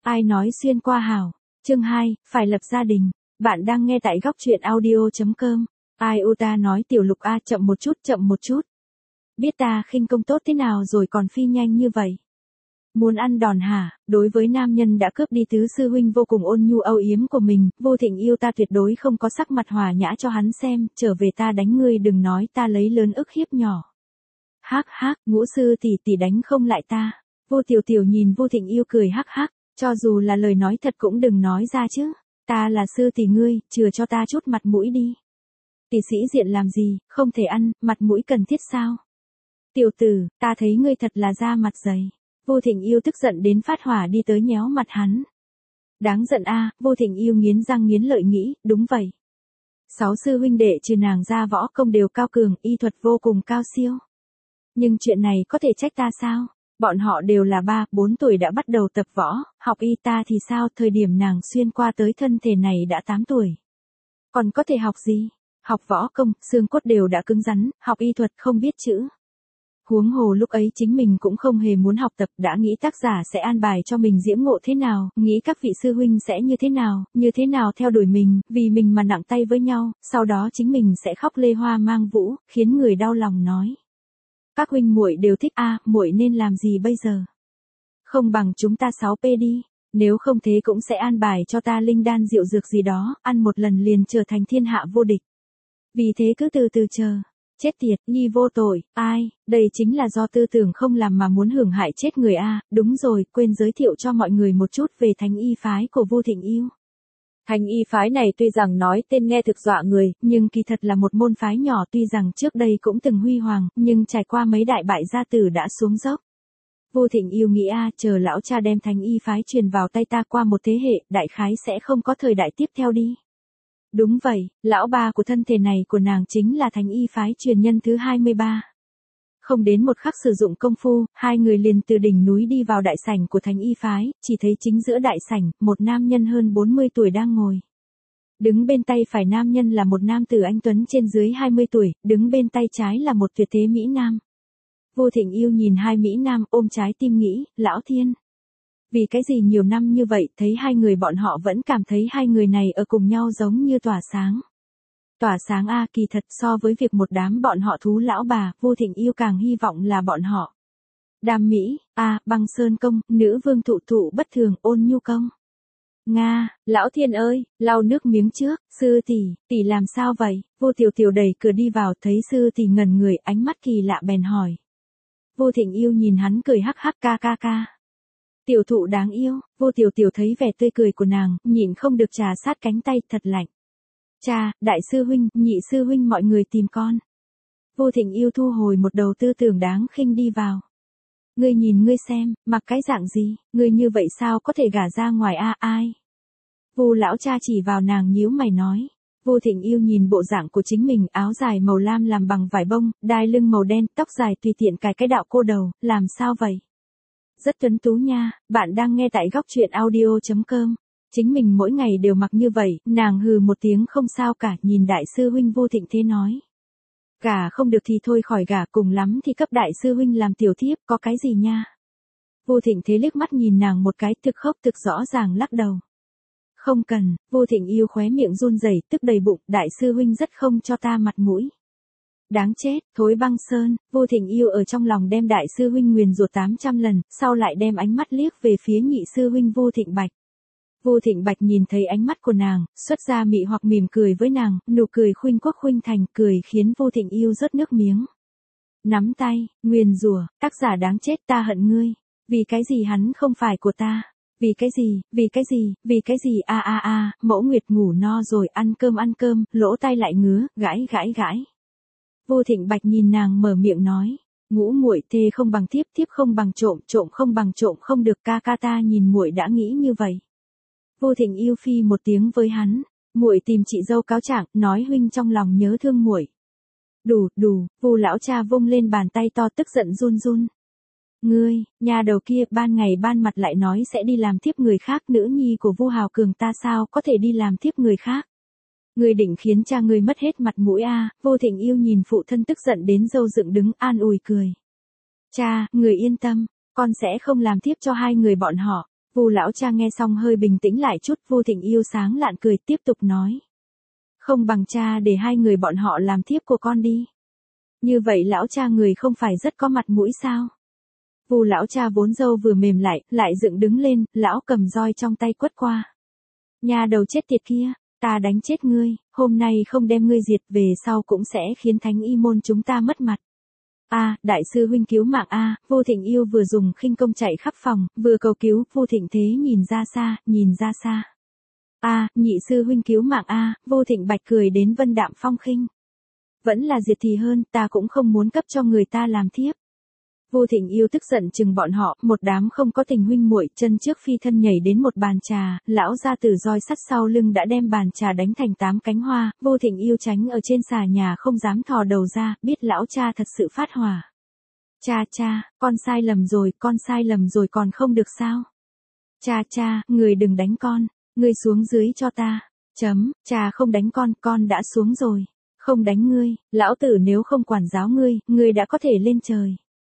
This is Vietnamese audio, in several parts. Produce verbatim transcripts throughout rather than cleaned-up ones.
Ai nói xuyên qua hảo. Chương hai, phải lập gia đình. Bạn đang nghe tại góc truyện audio chấm com. Ai u ta nói tiểu Lục a, chậm một chút, chậm một chút. Biết ta khinh công tốt thế nào rồi còn phi nhanh như vậy. Muốn ăn đòn hả? Đối với nam nhân đã cướp đi tứ sư huynh vô cùng ôn nhu âu yếm của mình, Vô Thịnh yêu ta tuyệt đối không có sắc mặt hòa nhã cho hắn xem, trở về ta đánh ngươi, đừng nói ta lấy lớn ức hiếp nhỏ. Hắc hắc, Ngũ sư tỷ tỷ đánh không lại ta. Vô Tiểu Tiểu nhìn Vô Thịnh yêu cười hắc hắc, cho dù là lời nói thật cũng đừng nói ra chứ. Ta là sư tỷ ngươi, chừa cho ta chút mặt mũi đi. Tỷ sĩ diện làm gì, không thể ăn, mặt mũi cần thiết sao? Tiểu tử, ta thấy ngươi thật là da mặt dày. Vô Thịnh yêu tức giận đến phát hỏa đi tới nhéo mặt hắn. Đáng giận a, Vô Thịnh yêu nghiến răng nghiến lợi nghĩ, đúng vậy. Sáu sư huynh đệ trừ nàng ra võ công đều cao cường, y thuật vô cùng cao siêu. Nhưng chuyện này có thể trách ta sao? Bọn họ đều là ba, bốn tuổi đã bắt đầu tập võ, học y, ta thì sao, thời điểm nàng xuyên qua tới thân thể này đã tám tuổi. Còn có thể học gì? Học võ công, xương cốt đều đã cứng rắn, học y thuật không biết chữ. Huống hồ lúc ấy chính mình cũng không hề muốn học tập, đã nghĩ tác giả sẽ an bài cho mình diễm ngộ thế nào, nghĩ các vị sư huynh sẽ như thế nào, như thế nào theo đuổi mình, vì mình mà nặng tay với nhau, sau đó chính mình sẽ khóc lê hoa mang vũ, khiến người đau lòng nói. Các huynh muội đều thích a, muội nên làm gì bây giờ? Không bằng chúng ta sáu pê đi, nếu không thế cũng sẽ an bài cho ta linh đan rượu dược gì đó, ăn một lần liền trở thành thiên hạ vô địch. Vì thế cứ từ từ chờ. Chết tiệt, nhi vô tội, ai, đây chính là do tư tưởng không làm mà muốn hưởng hại chết người a. Đúng rồi, quên giới thiệu cho mọi người một chút về thánh y phái của Vô Thịnh yêu. Thánh y phái này tuy rằng nói tên nghe thực dọa người, nhưng kỳ thật là một môn phái nhỏ, tuy rằng trước đây cũng từng huy hoàng, nhưng trải qua mấy đại bại gia tử đã xuống dốc. Vô Thịnh yêu nghĩ a, chờ lão cha đem thánh y phái truyền vào tay ta qua một thế hệ, đại khái sẽ không có thời đại tiếp theo đi. Đúng vậy, lão ba của thân thể này của nàng chính là thánh y phái truyền nhân thứ hai mươi ba. Không đến một khắc sử dụng công phu, hai người liền từ đỉnh núi đi vào đại sảnh của thánh y phái, chỉ thấy chính giữa đại sảnh, một nam nhân hơn bốn mươi tuổi đang ngồi. Đứng bên tay phải nam nhân là một nam tử anh tuấn trên dưới hai mươi tuổi, đứng bên tay trái là một tuyệt thế mỹ nam. Vô Thịnh yêu nhìn hai mỹ nam, ôm trái tim nghĩ, lão thiên. Vì cái gì nhiều năm như vậy, thấy hai người bọn họ vẫn cảm thấy hai người này ở cùng nhau giống như tỏa sáng. Tỏa sáng a, kỳ thật so với việc một đám bọn họ thú lão bà, Vô Thịnh yêu càng hy vọng là bọn họ. Đam mỹ, a, băng sơn công, nữ vương thụ thụ bất thường, ôn nhu công. Nga, lão thiên ơi, lau nước miếng trước, sư tỷ, tỷ làm sao vậy? Vô Tiểu Tiểu đẩy cửa đi vào, thấy sư tỷ ngẩn người, ánh mắt kỳ lạ bèn hỏi. Vô Thịnh yêu nhìn hắn cười hắc hắc ca ca ca. Tiểu thụ đáng yêu, Vô Tiểu Tiểu thấy vẻ tươi cười của nàng, nhịn không được trà sát cánh tay, thật lạnh. Cha, đại sư huynh, nhị sư huynh mọi người tìm con. Vô Thịnh yêu thu hồi một đầu tư tưởng đáng khinh đi vào. Ngươi nhìn ngươi xem, mặc cái dạng gì, ngươi như vậy sao có thể gả ra ngoài a, ai? Vô lão cha chỉ vào nàng nhíu mày nói. Vô Thịnh yêu nhìn bộ dạng của chính mình, áo dài màu lam làm bằng vải bông, đai lưng màu đen, tóc dài tùy tiện cài cái đạo cô đầu, làm sao vậy? Rất tuấn tú nha, bạn đang nghe tại góc truyện audio chấm com. Chính mình mỗi ngày đều mặc như vậy, nàng hừ một tiếng không sao cả, nhìn đại sư huynh Vô Thịnh thế nói. Gả không được thì thôi khỏi gả, cùng lắm thì cấp đại sư huynh làm tiểu thiếp, có cái gì nha. Vô Thịnh thế liếc mắt nhìn nàng một cái, thực khốc thực rõ ràng lắc đầu. Không cần, Vô Thịnh yêu khóe miệng run rẩy, tức đầy bụng, đại sư huynh rất không cho ta mặt mũi. Đáng chết, thối băng sơn, Vô Thịnh yêu ở trong lòng đem đại sư huynh nguyền rủa tám trăm lần, sau lại đem ánh mắt liếc về phía nhị sư huynh Vô Thịnh Bạch. Vô Thịnh Bạch nhìn thấy ánh mắt của nàng, xuất ra mị hoặc mỉm cười với nàng, nụ cười khuynh quốc khuynh thành, cười khiến Vô Thịnh yêu rớt nước miếng. Nắm tay, nguyền rủa, tác giả đáng chết, ta hận ngươi, vì cái gì hắn không phải của ta, vì cái gì, vì cái gì, vì cái gì a a a, Mẫu Nguyệt ngủ no rồi, ăn cơm ăn cơm, lỗ tai lại ngứa, gãi gãi gãi. Vô Thịnh Bạch nhìn nàng mở miệng nói, ngũ muội thê không bằng thiếp, thiếp không bằng trộm, trộm không bằng trộm không được, ca ca ta nhìn muội đã nghĩ như vậy. Vô Thịnh yêu phi một tiếng với hắn, muội tìm chị dâu cáo trạng, nói huynh trong lòng nhớ thương muội. Đủ, đủ, Vu lão cha vung lên bàn tay to tức giận run run. Ngươi, nhà đầu kia, ban ngày ban mặt lại nói sẽ đi làm thiếp người khác, nữ nhi của Vu Hào Cường ta sao có thể đi làm thiếp người khác. Ngươi định khiến cha ngươi mất hết mặt mũi a, à? Vô Thịnh yêu nhìn phụ thân tức giận đến râu dựng đứng, an ủi cười. Cha, người yên tâm, con sẽ không làm thiếp cho hai người bọn họ. Vu lão cha nghe xong hơi bình tĩnh lại chút, Vu Thịnh Yêu sáng lạn cười tiếp tục nói. Không bằng cha để hai người bọn họ làm thiếp của con đi. Như vậy lão cha người không phải rất có mặt mũi sao? Vu lão cha vốn râu vừa mềm lại, lại dựng đứng lên, lão cầm roi trong tay quất qua. Nhà đầu chết tiệt kia, ta đánh chết ngươi, hôm nay không đem ngươi diệt về sau cũng sẽ khiến thánh y môn chúng ta mất mặt. A, đại sư huynh cứu mạng a, Vu Thịnh Yêu vừa dùng khinh công chạy khắp phòng, vừa cầu cứu, Vu Thịnh Thế nhìn ra xa, nhìn ra xa. A, nhị sư huynh cứu mạng a, Vu Thịnh Bạch cười đến vân đạm phong khinh. Vẫn là diệt thì hơn, ta cũng không muốn cấp cho người ta làm thiếp. Vu Thịnh Yêu tức giận chừng bọn họ, một đám không có tình huynh muội, chân trước phi thân nhảy đến một bàn trà, lão gia tử roi sắt sau lưng đã đem bàn trà đánh thành tám cánh hoa, Vu Thịnh Yêu tránh ở trên xà nhà không dám thò đầu ra, biết lão cha thật sự phát hỏa. Cha cha, con sai lầm rồi, con sai lầm rồi còn không được sao? Cha cha, người đừng đánh con, ngươi xuống dưới cho ta. Chấm, cha không đánh con, con đã xuống rồi. Không đánh ngươi, lão tử nếu không quản giáo ngươi, ngươi đã có thể lên trời.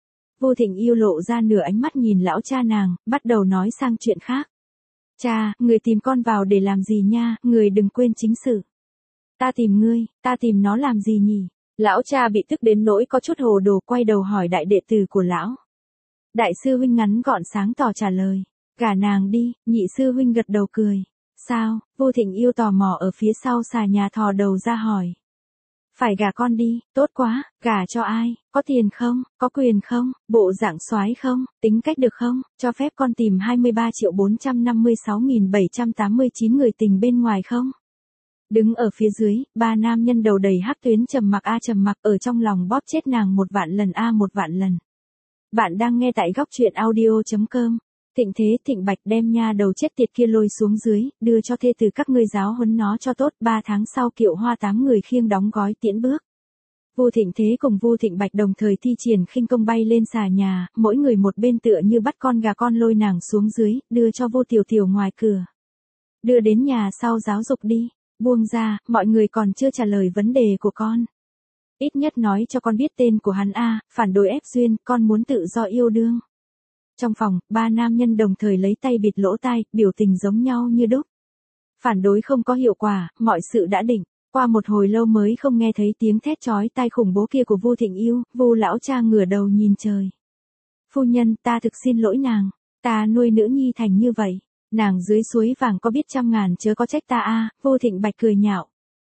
Vu Thịnh Yêu lộ ra nửa ánh mắt nhìn lão cha nàng, bắt đầu nói sang chuyện khác. Cha, người tìm con vào để làm gì nha, người đừng quên chính sự. Ta tìm ngươi, ta tìm nó làm gì nhỉ? Lão cha bị tức đến nỗi có chút hồ đồ, quay đầu hỏi đại đệ tử của lão. Đại sư huynh ngắn gọn sáng tỏ trả lời. Gả nàng đi, nhị sư huynh gật đầu cười. Sao? Vu Thịnh Yêu tò mò ở phía sau xà nhà thò đầu ra hỏi. Phải gả con đi, tốt quá, gả cho ai, có tiền không, có quyền không, bộ dạng soái không, tính cách được không, cho phép con tìm hai mươi ba triệu bốn trăm năm mươi sáu nghìn bảy trăm tám mươi chín người tình bên ngoài không? Đứng ở phía dưới, ba nam nhân đầu đầy hắc tuyến trầm mặc a trầm mặc ở trong lòng bóp chết nàng một vạn lần a một vạn lần. Bạn đang nghe tại góc truyện audio chấm com. Thịnh Thế Thịnh Bạch đem nha đầu chết tiệt kia lôi xuống dưới, đưa cho thê từ các ngươi giáo huấn nó cho tốt, ba tháng sau Kiệu Hoa tám người khiêng đóng gói tiễn bước. Vu Thịnh Thế cùng Vu Thịnh Bạch đồng thời thi triển khinh công bay lên xà nhà, mỗi người một bên tựa như bắt con gà con lôi nàng xuống dưới, đưa cho Vu Tiểu Tiểu ngoài cửa. Đưa đến nhà sau giáo dục đi, buông ra, mọi người còn chưa trả lời vấn đề của con. Ít nhất nói cho con biết tên của hắn a, phản đối ép duyên, con muốn tự do yêu đương. Trong phòng, ba nam nhân đồng thời lấy tay bịt lỗ tai, biểu tình giống nhau như đúc. Phản đối không có hiệu quả, mọi sự đã định. Qua một hồi lâu mới không nghe thấy tiếng thét chói tai khủng bố kia của Vu Thịnh Yêu, Vu lão cha ngửa đầu nhìn trời. Phu nhân, ta thực xin lỗi nàng, ta nuôi nữ nhi thành như vậy, nàng dưới suối vàng có biết trăm ngàn chớ có trách ta a, Vu Thịnh Bạch cười nhạo.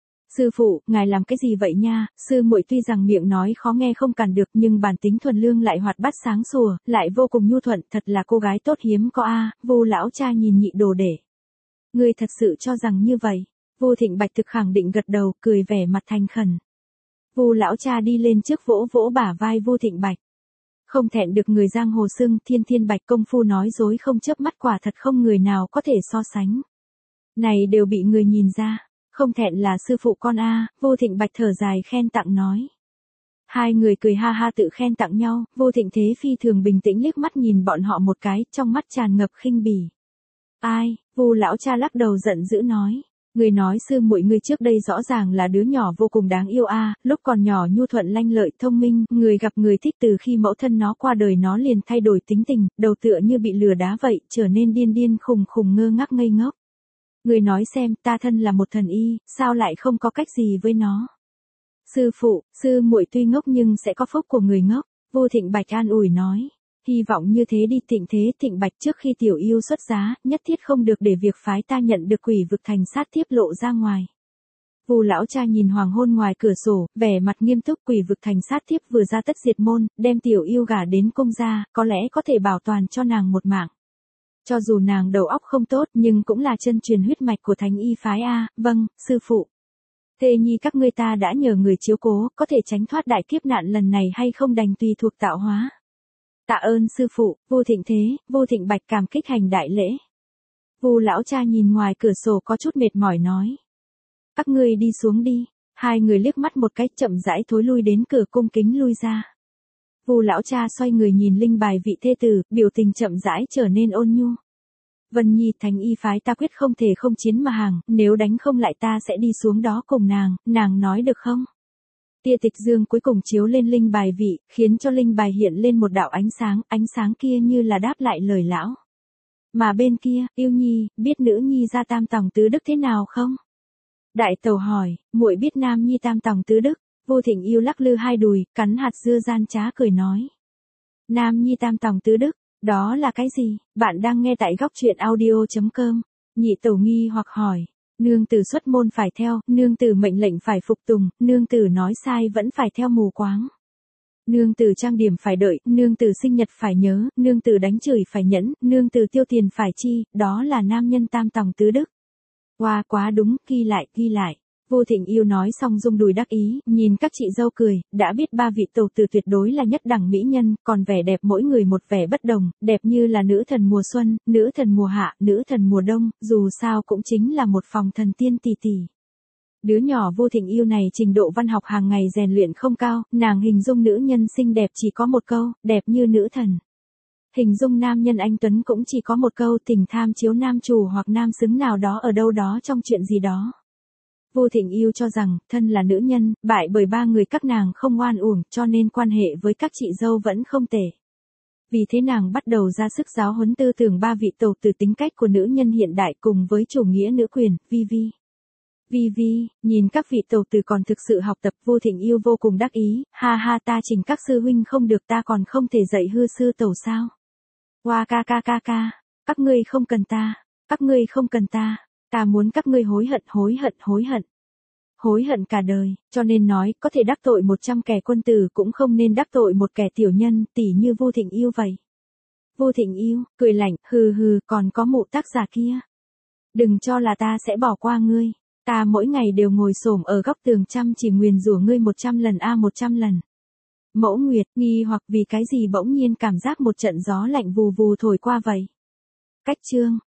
Sư phụ, ngài làm cái gì vậy nha, sư muội tuy rằng miệng nói khó nghe không cản được nhưng bản tính thuần lương lại hoạt bát sáng sủa, lại vô cùng nhu thuận, thật là cô gái tốt hiếm có a, Vu lão cha nhìn nhị đồ để. Ngươi thật sự cho rằng như vậy? Vu Thịnh Bạch thực khẳng định gật đầu, cười vẻ mặt thành khẩn. Vu lão cha đi lên trước vỗ vỗ bả vai Vu Thịnh Bạch. Không thẹn được người giang hồ xưng, thiên thiên bạch công phu nói dối không chớp mắt, quả thật không người nào có thể so sánh. Này đều bị người nhìn ra. Không thẹn là sư phụ con a, Vu Thịnh Bạch thở dài khen tặng nói. Hai người cười ha ha tự khen tặng nhau, Vu Thịnh Thế phi thường bình tĩnh liếc mắt nhìn bọn họ một cái, trong mắt tràn ngập khinh bỉ. Ai? Vu lão cha lắc đầu giận dữ nói. Người nói sư muội ngươi trước đây rõ ràng là đứa nhỏ vô cùng đáng yêu a, lúc còn nhỏ nhu thuận lanh lợi thông minh, người gặp người thích, từ khi mẫu thân nó qua đời nó liền thay đổi tính tình, đầu tựa như bị lừa đá vậy, trở nên điên điên khùng khùng ngơ ngác ngây ngốc. Người nói xem, ta thân là một thần y, sao lại không có cách gì với nó? Sư phụ, sư muội tuy ngốc nhưng sẽ có phúc của người ngốc, Vu Thịnh Bạch an ủi nói. Hy vọng như thế đi. Thịnh Thế Thịnh Bạch, trước khi tiểu yêu xuất giá, nhất thiết không được để việc phái ta nhận được quỷ vực thành sát tiếp lộ ra ngoài. Vu lão cha nhìn hoàng hôn ngoài cửa sổ, vẻ mặt nghiêm túc. Quỷ vực thành sát tiếp vừa ra tất diệt môn, đem tiểu yêu gả đến cung gia, có lẽ có thể bảo toàn cho nàng một mạng. Cho dù nàng đầu óc không tốt nhưng cũng là chân truyền huyết mạch của thánh y phái a. Vâng, sư phụ. Thê nhi các ngươi ta đã nhờ người chiếu cố, có thể tránh thoát đại kiếp nạn lần này hay không đành tùy thuộc tạo hóa. Tạ ơn sư phụ. Vu Thịnh Thế, Vu Thịnh Bạch cảm kích hành đại lễ. Vu lão cha nhìn ngoài cửa sổ có chút mệt mỏi nói. Các ngươi đi xuống đi. Hai người liếc mắt một cái chậm rãi thối lui đến cửa cung kính lui ra. Vu lão cha xoay người nhìn linh bài vị thê tử, biểu tình chậm rãi trở nên ôn nhu. Vân Nhi, thánh y phái ta quyết không thể không chiến mà hàng, nếu đánh không lại ta sẽ đi xuống đó cùng nàng, nàng nói được không? Tia tịch dương cuối cùng chiếu lên linh bài vị, khiến cho linh bài hiện lên một đạo ánh sáng, ánh sáng kia như là đáp lại lời lão. Mà bên kia, Yêu Nhi, biết nữ nhi gia tam tòng tứ đức thế nào không? Đại tẩu hỏi, muội biết nam nhi tam tòng tứ đức. Vô Thịnh Yêu lắc lư hai đùi, cắn hạt dưa gian trá cười nói. Nam nhi tam tòng tứ đức, đó là cái gì? Bạn đang nghe tại góc truyện audio.com. Nhị tẩu nghi hoặc hỏi. Nương tử xuất môn phải theo, nương tử mệnh lệnh phải phục tùng, nương tử nói sai vẫn phải theo mù quáng. Nương tử trang điểm phải đợi, nương tử sinh nhật phải nhớ, nương tử đánh chửi phải nhẫn, nương tử tiêu tiền phải chi, đó là nam nhân tam tòng tứ đức. Wow, quá đúng, ghi lại, ghi lại. Vô Thịnh Yêu nói xong rung đùi đắc ý, nhìn các chị dâu cười, đã biết ba vị tẩu tử tuyệt đối là nhất đẳng mỹ nhân, còn vẻ đẹp mỗi người một vẻ bất đồng, đẹp như là nữ thần mùa xuân, nữ thần mùa hạ, nữ thần mùa đông, dù sao cũng chính là một phòng thần tiên tỷ tỷ. Đứa nhỏ Vô Thịnh Yêu này trình độ văn học hàng ngày rèn luyện không cao, nàng hình dung nữ nhân xinh đẹp chỉ có một câu, đẹp như nữ thần. Hình dung nam nhân anh tuấn cũng chỉ có một câu, tình tham chiếu nam chủ hoặc nam xứng nào đó ở đâu đó trong chuyện gì đó. Vô Thịnh Yêu cho rằng, thân là nữ nhân, bại bởi ba người các nàng không oan uổng, cho nên quan hệ với các chị dâu vẫn không tệ. Vì thế nàng bắt đầu ra sức giáo huấn tư tưởng ba vị tẩu tử tính cách của nữ nhân hiện đại cùng với chủ nghĩa nữ quyền, vi vi. Vi vi, nhìn các vị tẩu tử còn thực sự học tập. Vô Thịnh Yêu vô cùng đắc ý, ha ha, ta trình các sư huynh không được, ta còn không thể dạy hư sư tẩu sao. Hoa ca ca ca ca, các ngươi không cần ta, các ngươi không cần ta. Ta muốn các ngươi hối hận, hối hận, hối hận. Hối hận cả đời, cho nên nói, có thể đắc tội một trăm kẻ quân tử cũng không nên đắc tội một kẻ tiểu nhân, tỉ như Vô Thịnh Yêu vậy. Vô Thịnh Yêu, cười lạnh, hừ hừ, còn có mụ tác giả kia. Đừng cho là ta sẽ bỏ qua ngươi. Ta mỗi ngày đều ngồi xổm ở góc tường chăm chỉ nguyền rủa ngươi một trăm lần a một trăm lần. Mẫu Nguyệt, nghi hoặc vì cái gì bỗng nhiên cảm giác một trận gió lạnh vù vù thổi qua vậy. Cách chương.